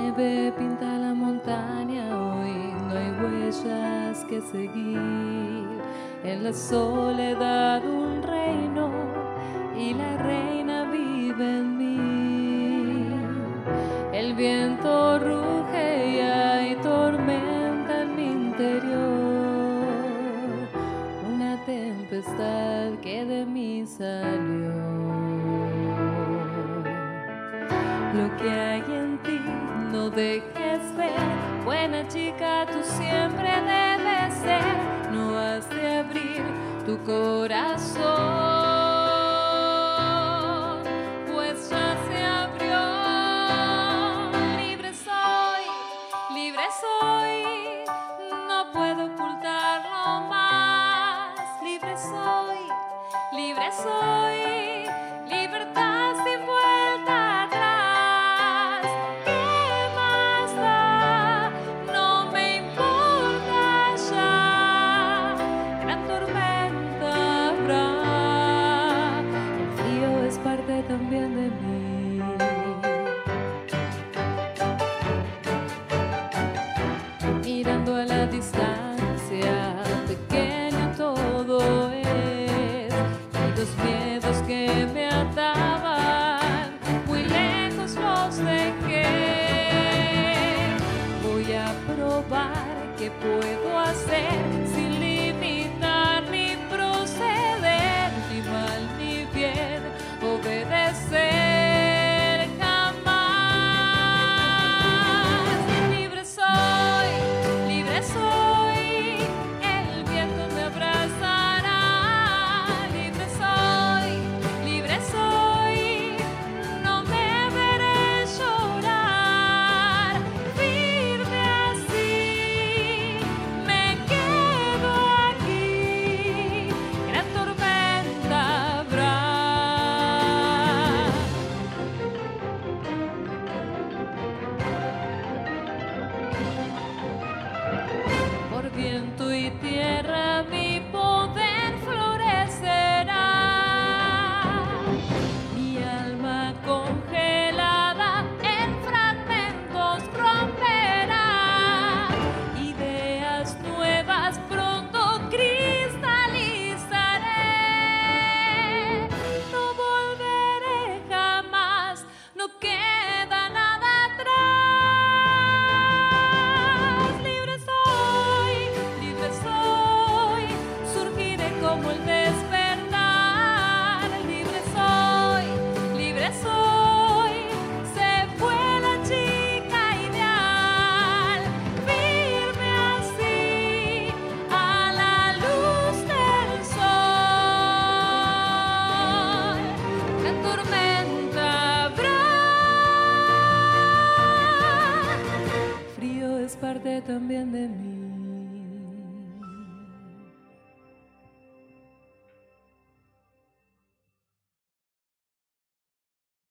nieve pinta la montaña, hoy no hay huellas que seguir. En la soledad un reino y la reina vive en mí. El viento ruge y hay tormenta en mi interior, una tempestad que de mí salió. Lo que hay en ti no dejes ver, buena chica tú siempre debes ser, no has de abrir tu corazón, pues ya se abrió. Libre soy, no puedo ocultarlo más. Libre soy, libertad sin vuelta atrás. ¿Qué más da? No me importa ya. Gran tormenta habrá, el frío es parte también de mí. Mirando a la distancia, pequeño todo es. Hay dos miedos que me ataban, muy lejos los dejé. Voy a probar qué puedo hacer sin limitar ni proceder, ni mal ni bien, obedecer. Viento y tierra mi poder florecerá, mi alma congelada en fragmentos romperá, ideas nuevas pronto cristalizaré, no volveré jamás, no queda nada atrás. Como el despertar, libre soy, se fue la chica ideal, firme así a la luz del sol, la tormenta habrá, frío es parte también de mí.